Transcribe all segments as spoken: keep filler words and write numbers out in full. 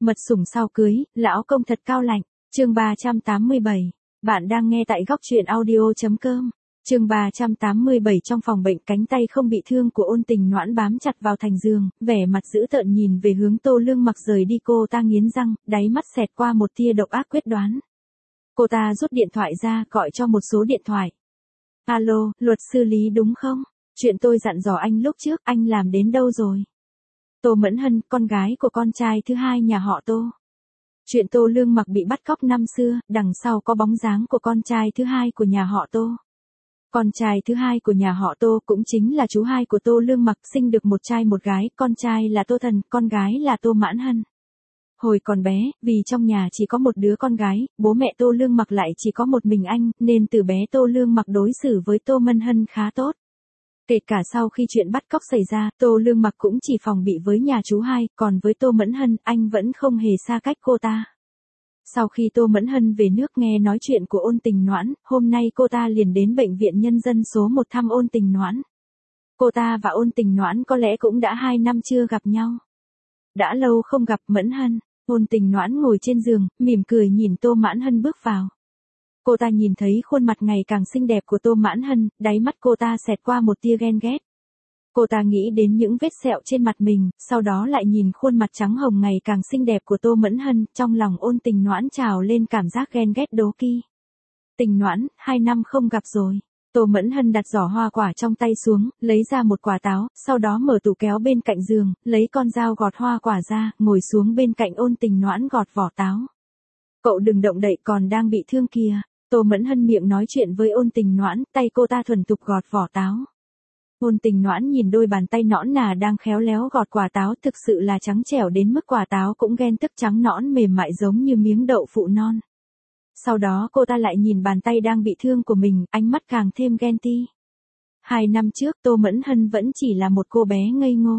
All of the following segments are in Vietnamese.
Mật sủng sau cưới, lão công thật cao lạnh. Chương ba trăm tám mươi bảy. Bạn đang nghe tại góc truyện audio chấm com. Chương ba trăm tám mươi bảy. Trong phòng bệnh, cánh tay không bị thương của Ôn Tình Noãn bám chặt vào thành giường, vẻ mặt dữ tợn nhìn về hướng Tô Lương Mặc rời đi. Cô ta nghiến răng, đáy mắt xẹt qua một tia độc ác quyết đoán. Cô ta rút điện thoại ra, gọi cho một số điện thoại. Alo, luật sư Lý đúng không? Chuyện tôi dặn dò anh lúc trước, anh làm đến đâu rồi? Tô Mẫn Hân, con gái của con trai thứ hai nhà họ Tô. Chuyện Tô Lương Mặc bị bắt cóc năm xưa, đằng sau có bóng dáng của con trai thứ hai của nhà họ Tô. Con trai thứ hai của nhà họ Tô cũng chính là chú hai của Tô Lương Mặc, sinh được một trai một gái, con trai là Tô Thần, con gái là Tô Mãn Hân. Hồi còn bé, vì trong nhà chỉ có một đứa con gái, bố mẹ Tô Lương Mặc lại chỉ có một mình anh, nên từ bé Tô Lương Mặc đối xử với Tô Mẫn Hân khá tốt. Kể cả sau khi chuyện bắt cóc xảy ra, Tô Lương Mặc cũng chỉ phòng bị với nhà chú hai, còn với Tô Mẫn Hân, anh vẫn không hề xa cách cô ta. Sau khi Tô Mẫn Hân về nước nghe nói chuyện của Ôn Tình Noãn, hôm nay cô ta liền đến bệnh viện nhân dân số một thăm Ôn Tình Noãn. Cô ta và Ôn Tình Noãn có lẽ cũng đã hai năm chưa gặp nhau. Đã lâu không gặp Mẫn Hân, Ôn Tình Noãn ngồi trên giường, mỉm cười nhìn Tô Mãn Hân bước vào. Cô ta nhìn thấy khuôn mặt ngày càng xinh đẹp của Tô Mãn Hân, đáy mắt cô ta xẹt qua một tia ghen ghét. Cô ta nghĩ đến những vết sẹo trên mặt mình, sau đó lại nhìn khuôn mặt trắng hồng ngày càng xinh đẹp của Tô Mẫn Hân, trong lòng Ôn Tình Noãn trào lên cảm giác ghen ghét đố kỵ. Tình Noãn, hai năm không gặp rồi. Tô Mẫn Hân đặt giỏ hoa quả trong tay xuống, lấy ra một quả táo, sau đó mở tủ kéo bên cạnh giường, lấy con dao gọt hoa quả ra, ngồi xuống bên cạnh Ôn Tình Noãn gọt vỏ táo. Cậu đừng động đậy, còn đang bị thương kìa. Tô Mẫn Hân miệng nói chuyện với Ôn Tình Noãn, tay cô ta thuần thục gọt vỏ táo. Ôn Tình Noãn nhìn đôi bàn tay nõn nà đang khéo léo gọt quả táo, thực sự là trắng trẻo đến mức quả táo cũng ghen tức trắng nõn mềm mại giống như miếng đậu phụ non. Sau đó cô ta lại nhìn bàn tay đang bị thương của mình, ánh mắt càng thêm ghen ti. Hai năm trước Tô Mẫn Hân vẫn chỉ là một cô bé ngây ngô.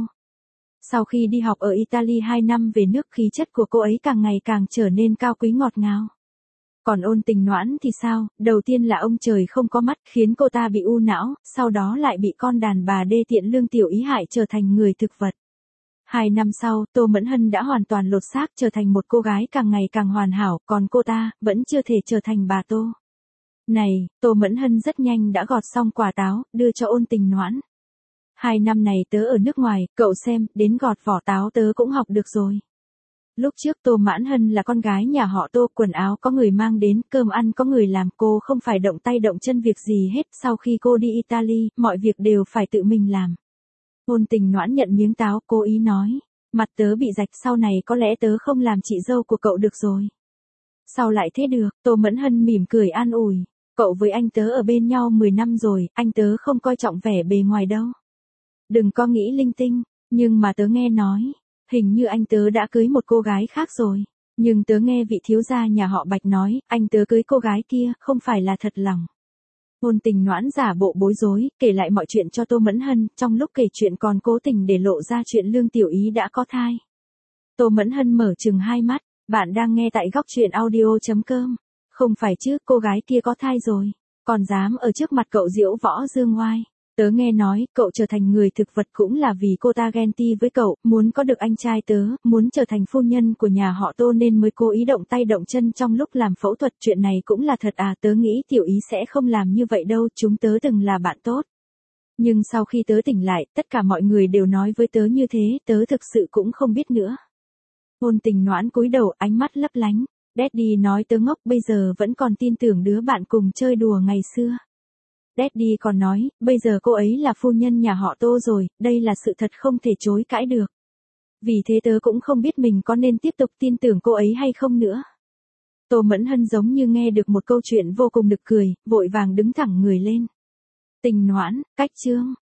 Sau khi đi học ở Italy hai năm về nước, khí chất của cô ấy càng ngày càng trở nên cao quý ngọt ngào. Còn Ôn Tình Noãn thì sao, đầu tiên là ông trời không có mắt, khiến cô ta bị u não, sau đó lại bị con đàn bà đê tiện Lương Tiểu Ý hại trở thành người thực vật. Hai năm sau, Tô Mẫn Hân đã hoàn toàn lột xác trở thành một cô gái càng ngày càng hoàn hảo, còn cô ta, vẫn chưa thể trở thành bà Tô. Này, Tô Mẫn Hân rất nhanh đã gọt xong quả táo, đưa cho Ôn Tình Noãn. Hai năm này tớ ở nước ngoài, cậu xem, đến gọt vỏ táo tớ cũng học được rồi. Lúc trước Tô Mãn Hân là con gái nhà họ Tô, quần áo có người mang đến, cơm ăn có người làm, cô không phải động tay động chân việc gì hết, sau khi cô đi Italy, mọi việc đều phải tự mình làm. Ôn Tình Noãn nhận miếng táo, cố ý nói, mặt tớ bị rạch, sau này có lẽ tớ không làm chị dâu của cậu được rồi. Sao lại thế được? Tô Mẫn Hân mỉm cười an ủi, cậu với anh tớ ở bên nhau mười năm rồi, anh tớ không coi trọng vẻ bề ngoài đâu. Đừng có nghĩ linh tinh, nhưng mà tớ nghe nói, hình như anh tớ đã cưới một cô gái khác rồi. Nhưng tớ nghe vị thiếu gia nhà họ Bạch nói, anh tớ cưới cô gái kia, không phải là thật lòng. Ôn Tình Noãn giả bộ bối rối, kể lại mọi chuyện cho Tô Mẫn Hân, trong lúc kể chuyện còn cố tình để lộ ra chuyện Lương Tiểu Ý đã có thai. Tô Mẫn Hân mở trừng hai mắt, bạn đang nghe tại góc truyện audio chấm com. Không phải chứ, cô gái kia có thai rồi, còn dám ở trước mặt cậu diễu võ dương oai. Tớ nghe nói, cậu trở thành người thực vật cũng là vì cô ta ghen ti với cậu, muốn có được anh trai tớ, muốn trở thành phu nhân của nhà họ Tô nên mới cố ý động tay động chân trong lúc làm phẫu thuật. Chuyện này cũng là thật à? Tớ nghĩ Tiểu Ý sẽ không làm như vậy đâu, chúng tớ từng là bạn tốt. Nhưng sau khi tớ tỉnh lại, tất cả mọi người đều nói với tớ như thế, tớ thực sự cũng không biết nữa. Ôn Tình Noãn cúi đầu, ánh mắt lấp lánh. Daddy nói tớ ngốc, bây giờ vẫn còn tin tưởng đứa bạn cùng chơi đùa ngày xưa. Daddy còn nói, bây giờ cô ấy là phu nhân nhà họ Tô rồi, đây là sự thật không thể chối cãi được. Vì thế tớ cũng không biết mình có nên tiếp tục tin tưởng cô ấy hay không nữa. Tô Mẫn Hân giống như nghe được một câu chuyện vô cùng nực cười, vội vàng đứng thẳng người lên. Tình Noãn, cách chương.